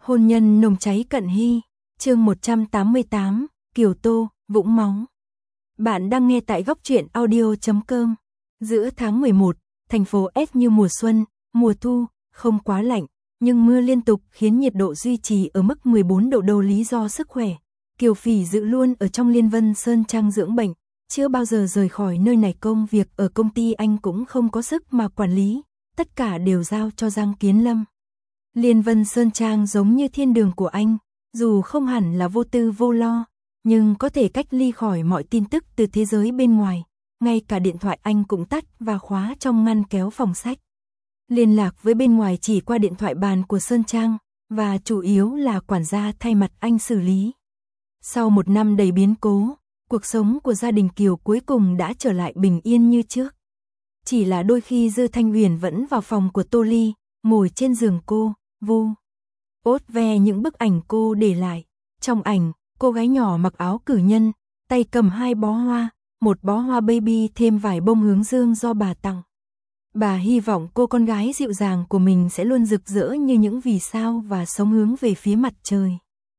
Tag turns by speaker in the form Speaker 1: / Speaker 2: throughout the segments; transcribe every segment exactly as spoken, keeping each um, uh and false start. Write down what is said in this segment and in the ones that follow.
Speaker 1: Hôn nhân nồng cháy cận hy, chương một trăm tám mươi tám, Kiều Tô, vũng máu. Bạn đang nghe tại góc truyện audio chấm com. Giữa tháng mười một, thành phố S như mùa xuân, mùa thu, không quá lạnh, nhưng mưa liên tục khiến nhiệt độ duy trì ở mức mười bốn độ đô. Lý do sức khỏe, Kiều Phỉ Dự luôn ở trong Liên Vân Sơn Trang dưỡng bệnh, chưa bao giờ rời khỏi nơi này. Công việc ở công ty anh cũng không có sức mà quản lý, tất cả đều giao cho Giang Kiến Lâm. Liên Vân Sơn Trang giống như thiên đường của anh, dù không hẳn là vô tư vô lo, nhưng có thể cách ly khỏi mọi tin tức từ thế giới bên ngoài, ngay cả điện thoại anh cũng tắt và khóa trong ngăn kéo phòng sách. Liên lạc với bên ngoài chỉ qua điện thoại bàn của Sơn Trang, và chủ yếu là quản gia thay mặt anh xử lý. Sau một năm đầy biến cố, cuộc sống của gia đình Kiều cuối cùng đã trở lại bình yên như trước. Chỉ là đôi khi Dư Thanh Huyền vẫn vào phòng của Tô Ly, ngồi trên giường cô, vu ốt ve những bức ảnh cô để lại. Trong ảnh, cô gái nhỏ mặc áo cử nhân, tay cầm hai bó hoa, một bó hoa baby thêm vài bông hướng dương do bà tặng. Bà hy vọng cô con gái dịu dàng của mình sẽ luôn rực rỡ như những vì sao và sống hướng về phía mặt trời.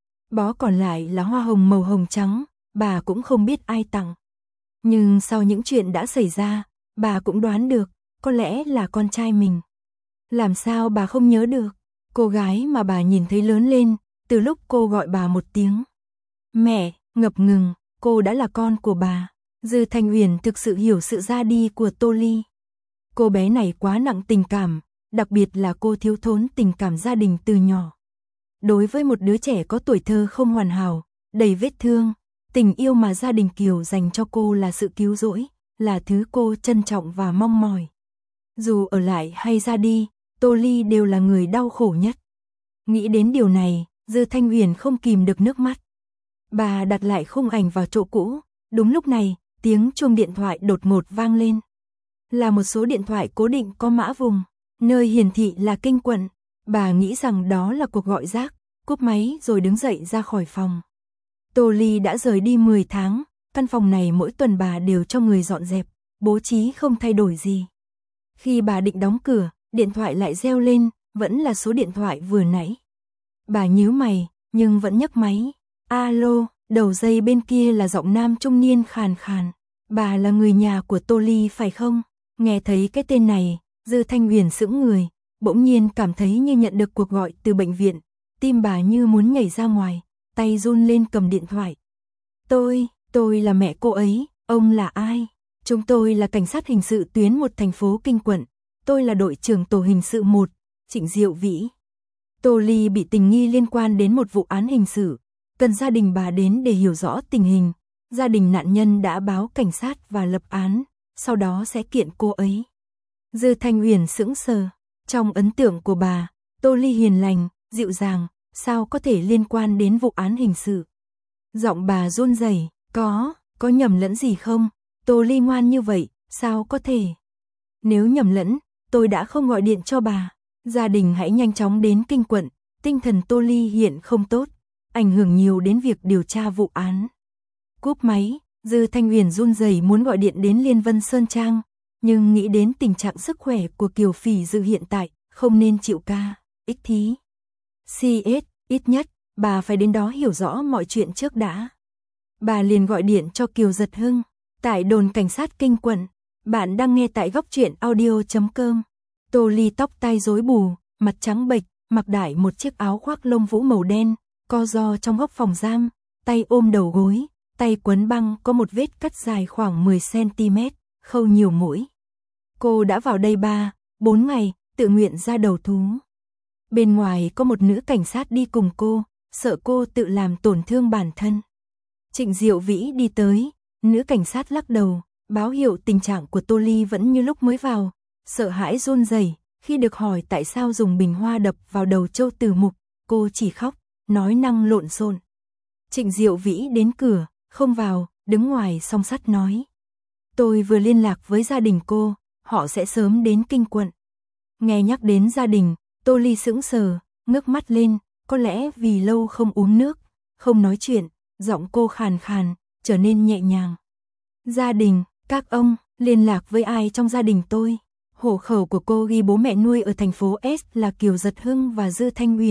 Speaker 1: Bó còn lại là hoa hồng màu hồng trắng, bà cũng không biết ai tặng. Nhưng sau những chuyện đã xảy ra, bà cũng đoán được, có lẽ là con trai mình. Làm sao bà không nhớ được, cô gái mà bà nhìn thấy lớn lên, từ lúc cô gọi bà một tiếng mẹ, ngập ngừng, cô đã là con của bà. Dư Thanh Huyền thực sự hiểu sự ra đi của Tô Ly. Cô bé này quá nặng tình cảm, đặc biệt là cô thiếu thốn tình cảm gia đình từ nhỏ. Đối với một đứa trẻ có tuổi thơ không hoàn hảo, đầy vết thương, tình yêu mà gia đình Kiều dành cho cô là sự cứu rỗi, là thứ cô trân trọng và mong mỏi. Dù ở lại hay ra đi, Tô Ly đều là người đau khổ nhất. Nghĩ đến điều này, Dư Thanh Huyền không kìm được nước mắt. Bà đặt lại khung ảnh vào chỗ cũ, đúng lúc này, tiếng chuông điện thoại đột ngột vang lên. Là một số điện thoại cố định có mã vùng, nơi hiển thị là Kinh Quận. Bà nghĩ rằng đó là cuộc gọi rác, cúp máy rồi đứng dậy ra khỏi phòng. Tô Ly đã rời đi mười tháng, căn phòng này mỗi tuần bà đều cho người dọn dẹp, bố trí không thay đổi gì. Khi bà định đóng cửa, điện thoại lại reo lên, vẫn là số điện thoại vừa nãy. Bà nhíu mày, nhưng vẫn nhấc máy. Alo, đầu dây bên kia là giọng nam trung niên khàn khàn. Bà là người nhà của Tô Ly phải không? Nghe thấy cái tên này, Dư Thanh Huyền sững người, bỗng nhiên cảm thấy như nhận được cuộc gọi từ bệnh viện. Tim bà như muốn nhảy ra ngoài, tay run lên cầm điện thoại. Tôi, tôi là mẹ cô ấy, ông là ai? Chúng tôi là cảnh sát hình sự tuyến một thành phố Kinh Quận. Tôi là đội trưởng tổ hình sự một, Trịnh Diệu Vĩ. Tô Ly bị tình nghi liên quan đến một vụ án hình sự, cần gia đình bà đến để hiểu rõ tình hình. Gia đình nạn nhân đã báo cảnh sát và lập án, sau đó sẽ kiện cô ấy. Dư Thanh Huyền sững sờ, trong ấn tượng của bà, Tô Ly hiền lành, dịu dàng, sao có thể liên quan đến vụ án hình sự? Giọng bà run rẩy, có, có nhầm lẫn gì không? Tô Ly ngoan như vậy, sao có thể? Nếu nhầm lẫn, tôi đã không gọi điện cho bà. Gia đình hãy nhanh chóng đến Kinh Quận, tinh thần Tô Ly hiện không tốt, ảnh hưởng nhiều đến việc điều tra vụ án. Cúp máy, Dư Thanh Huyền run rẩy muốn gọi điện đến Liên Vân Sơn Trang, nhưng nghĩ đến tình trạng sức khỏe của Kiều Phỉ Dự hiện tại, không nên chịu ca, ích thí. xê ét, ít nhất, bà phải đến đó hiểu rõ mọi chuyện trước đã. Bà liền gọi điện cho Kiều Giật Hưng, tại đồn cảnh sát Kinh Quận. Bạn đang nghe tại góc truyện audio chấm com. Tô Ly tóc tai rối bù, mặt trắng bệch, mặc đại một chiếc áo khoác lông vũ màu đen, co ro trong góc phòng giam, tay ôm đầu gối, tay quấn băng có một vết cắt dài khoảng mười xăng ti mét, khâu nhiều mũi. Cô đã vào đây ba, bốn ngày, tự nguyện ra đầu thú. Bên ngoài có một nữ cảnh sát đi cùng cô, sợ cô tự làm tổn thương bản thân. Trịnh Diệu Vĩ đi tới, nữ cảnh sát lắc đầu, báo hiệu tình trạng của Tô Ly vẫn như lúc mới vào, sợ hãi run rẩy khi được hỏi tại sao dùng bình hoa đập vào đầu Châu Tử Mục, cô chỉ khóc, nói năng lộn xộn. Trịnh Diệu Vĩ đến cửa, không vào, đứng ngoài song sắt nói. Tôi vừa liên lạc với gia đình cô, họ sẽ sớm đến Kinh Quận. Nghe nhắc đến gia đình, Tô Ly sững sờ, ngước mắt lên, có lẽ vì lâu không uống nước, không nói chuyện, giọng cô khàn khàn, trở nên nhẹ nhàng. Gia đình, các ông, liên lạc với ai trong gia đình tôi? Hộ khẩu của cô ghi bố mẹ nuôi ở thành phố S là Kiều Giật Hưng và Dư Thanh Huyền.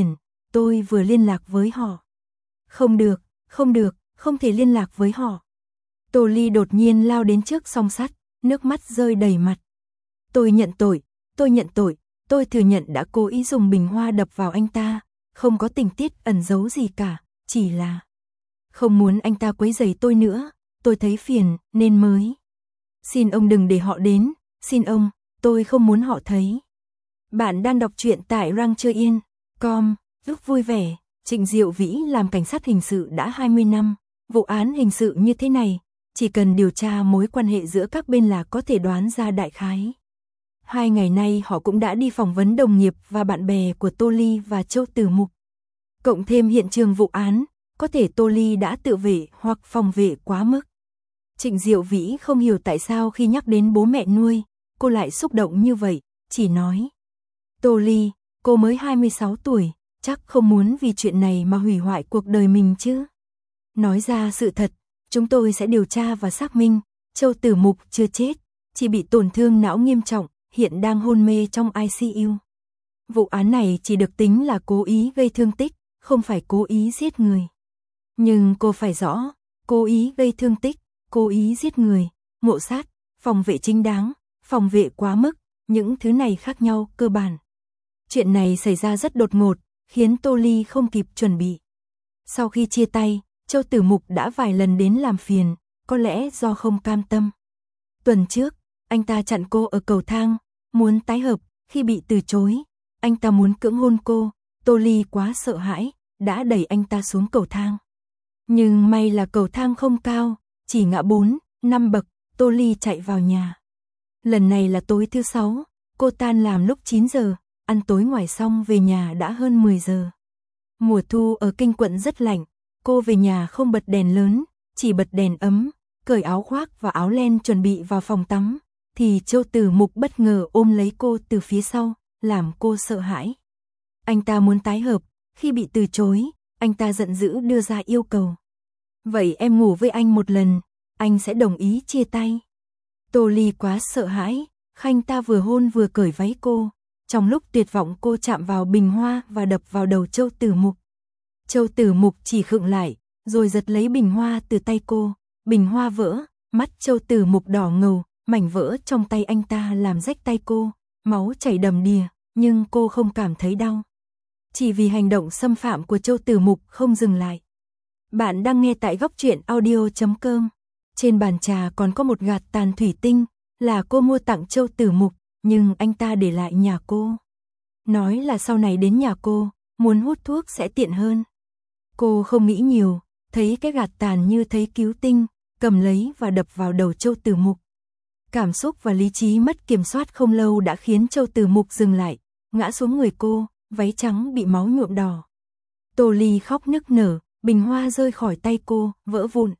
Speaker 1: tôi vừa liên lạc với họ. Không được, không được, không thể liên lạc với họ. Tô Ly đột nhiên lao đến trước song sắt, nước mắt rơi đầy mặt. Tôi nhận tội, tôi nhận tội, tôi thừa nhận đã cố ý dùng bình hoa đập vào anh ta, không có tình tiết ẩn giấu gì cả, chỉ là không muốn anh ta quấy rầy tôi nữa, tôi thấy phiền nên mới. Xin ông đừng để họ đến, xin ông, tôi không muốn họ thấy. Bạn đang đọc truyện tại rang chơi yên chấm com, lúc vui vẻ. Trịnh Diệu Vĩ làm cảnh sát hình sự đã hai mươi năm, vụ án hình sự như thế này, chỉ cần điều tra mối quan hệ giữa các bên là có thể đoán ra đại khái. Hai ngày nay họ cũng đã đi phỏng vấn đồng nghiệp và bạn bè của Tô Ly và Châu Tử Mục. Cộng thêm hiện trường vụ án, có thể Tô Ly đã tự vệ hoặc phòng vệ quá mức. Trịnh Diệu Vĩ không hiểu tại sao khi nhắc đến bố mẹ nuôi, cô lại xúc động như vậy, chỉ nói. Tô Ly, cô mới hai mươi sáu tuổi, chắc không muốn vì chuyện này mà hủy hoại cuộc đời mình chứ. Nói ra sự thật, chúng tôi sẽ điều tra và xác minh, Châu Tử Mục chưa chết, chỉ bị tổn thương não nghiêm trọng, hiện đang hôn mê trong i xê u. Vụ án này chỉ được tính là cố ý gây thương tích, không phải cố ý giết người. Nhưng cô phải rõ, cố ý gây thương tích, cố ý giết người, ngộ sát, phòng vệ chính đáng, phòng vệ quá mức, những thứ này khác nhau cơ bản. Chuyện này xảy ra rất đột ngột, khiến Tô Ly không kịp chuẩn bị. Sau khi chia tay, Châu Tử Mục đã vài lần đến làm phiền, có lẽ do không cam tâm. Tuần trước, anh ta chặn cô ở cầu thang, muốn tái hợp, khi bị từ chối, anh ta muốn cưỡng hôn cô, Tô Ly quá sợ hãi, đã đẩy anh ta xuống cầu thang. Nhưng may là cầu thang không cao, chỉ ngã bốn, năm bậc, Tô Ly chạy vào nhà. Lần này là tối thứ sáu, cô tan làm lúc chín giờ, ăn tối ngoài xong về nhà đã hơn mười giờ. Mùa thu ở Kinh Quận rất lạnh, cô về nhà không bật đèn lớn, chỉ bật đèn ấm, cởi áo khoác và áo len chuẩn bị vào phòng tắm, thì Châu Tử Mục bất ngờ ôm lấy cô từ phía sau, làm cô sợ hãi. Anh ta muốn tái hợp, khi bị từ chối, anh ta giận dữ đưa ra yêu cầu. Vậy em ngủ với anh một lần, anh sẽ đồng ý chia tay. Tô Ly quá sợ hãi, khanh ta vừa hôn vừa cởi váy cô. Trong lúc tuyệt vọng cô chạm vào bình hoa và đập vào đầu Châu Tử Mục. Châu Tử Mục chỉ khựng lại, rồi giật lấy bình hoa từ tay cô. Bình hoa vỡ, mắt Châu Tử Mục đỏ ngầu, mảnh vỡ trong tay anh ta làm rách tay cô, máu chảy đầm đìa, nhưng cô không cảm thấy đau. Chỉ vì hành động xâm phạm của Châu Tử Mục không dừng lại. Bạn đang nghe tại góc truyện audio chấm com. Trên bàn trà còn có một gạt tàn thủy tinh, là cô mua tặng Châu Tử Mục, nhưng anh ta để lại nhà cô. Nói là sau này đến nhà cô, muốn hút thuốc sẽ tiện hơn. Cô không nghĩ nhiều, thấy cái gạt tàn như thấy cứu tinh, cầm lấy và đập vào đầu Châu Tử Mục. Cảm xúc và lý trí mất kiểm soát không lâu đã khiến Châu Tử Mục dừng lại, ngã xuống người cô, váy trắng bị máu nhuộm đỏ. Tô Ly khóc nức nở, bình hoa rơi khỏi tay cô, vỡ vụn.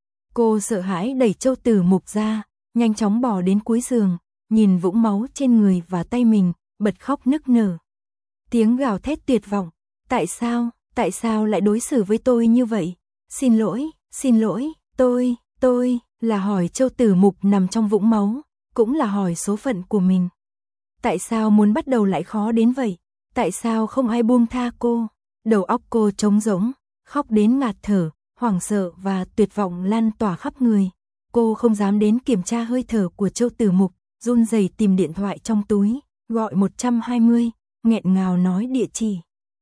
Speaker 1: Cô sợ hãi đẩy Châu Tử Mục ra, nhanh chóng bò đến cuối giường, nhìn vũng máu trên người và tay mình, bật khóc nức nở. Tiếng gào thét tuyệt vọng, tại sao, tại sao lại đối xử với tôi như vậy? Xin lỗi, xin lỗi, tôi, tôi, là hỏi Châu Tử Mục nằm trong vũng máu, cũng là hỏi số phận của mình. Tại sao muốn bắt đầu lại khó đến vậy? Tại sao không ai buông tha cô? Đầu óc cô trống rỗng, khóc đến ngạt thở, hoảng sợ và tuyệt vọng lan tỏa khắp người. Cô không dám đến kiểm tra hơi thở của Châu Tử Mục, run rẩy tìm điện thoại trong túi, gọi một trăm hai mươi, nghẹn ngào nói địa chỉ.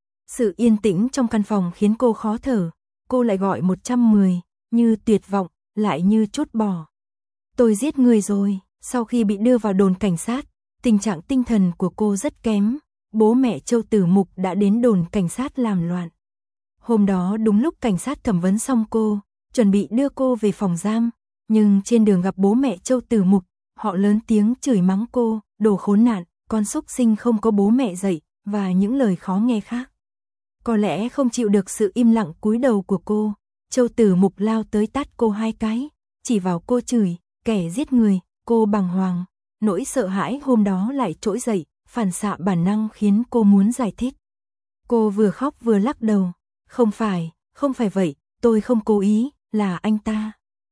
Speaker 1: Sự yên tĩnh trong căn phòng khiến cô khó thở, cô lại gọi một trăm mười, như tuyệt vọng, lại như trút bỏ. Tôi giết người rồi. Sau khi bị đưa vào đồn cảnh sát, tình trạng tinh thần của cô rất kém. Bố mẹ Châu Tử Mục đã đến đồn cảnh sát làm loạn. Hôm đó đúng lúc cảnh sát thẩm vấn xong cô, chuẩn bị đưa cô về phòng giam, nhưng trên đường gặp bố mẹ Châu Tử Mục, họ lớn tiếng chửi mắng cô, đồ khốn nạn, con súc sinh không có bố mẹ dạy, và những lời khó nghe khác. Có lẽ không chịu được sự im lặng cúi đầu của cô, Châu Tử Mục lao tới tát cô hai cái, chỉ vào cô chửi, kẻ giết người, cô bàng hoàng. Nỗi sợ hãi hôm đó lại trỗi dậy, phản xạ bản năng khiến cô muốn giải thích. Cô vừa khóc vừa lắc đầu, không phải, không phải vậy, tôi không cố ý, là anh ta.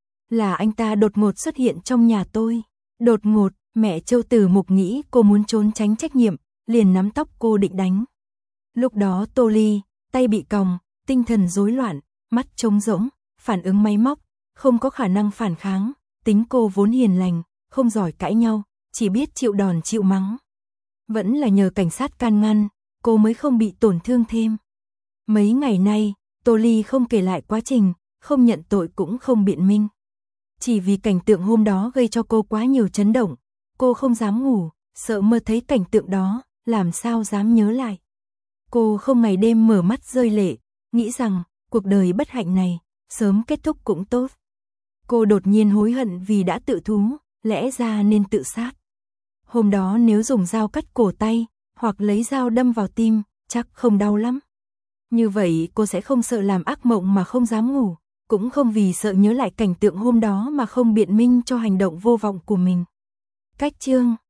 Speaker 1: Là anh ta đột ngột xuất hiện trong nhà tôi. Đột ngột, mẹ Châu Tử Mục nghĩ cô muốn trốn tránh trách nhiệm, liền nắm tóc cô định đánh. Lúc đó Tô Ly, tay bị còng, tinh thần rối loạn, mắt trống rỗng, phản ứng máy móc, không có khả năng phản kháng, tính cô vốn hiền lành, không giỏi cãi nhau, chỉ biết chịu đòn chịu mắng. Vẫn là nhờ cảnh sát can ngăn, cô mới không bị tổn thương thêm. Mấy ngày nay, Tô Ly không kể lại quá trình, không nhận tội cũng không biện minh. Chỉ vì cảnh tượng hôm đó gây cho cô quá nhiều chấn động, cô không dám ngủ, sợ mơ thấy cảnh tượng đó, làm sao dám nhớ lại. Cô không ngày đêm mở mắt rơi lệ, nghĩ rằng cuộc đời bất hạnh này sớm kết thúc cũng tốt. Cô đột nhiên hối hận vì đã tự thú, lẽ ra nên tự sát. Hôm đó nếu dùng dao cắt cổ tay, hoặc lấy dao đâm vào tim, chắc không đau lắm. Như vậy cô sẽ không sợ làm ác mộng mà không dám ngủ, cũng không vì sợ nhớ lại cảnh tượng hôm đó mà không biện minh cho hành động vô vọng của mình. Cách chương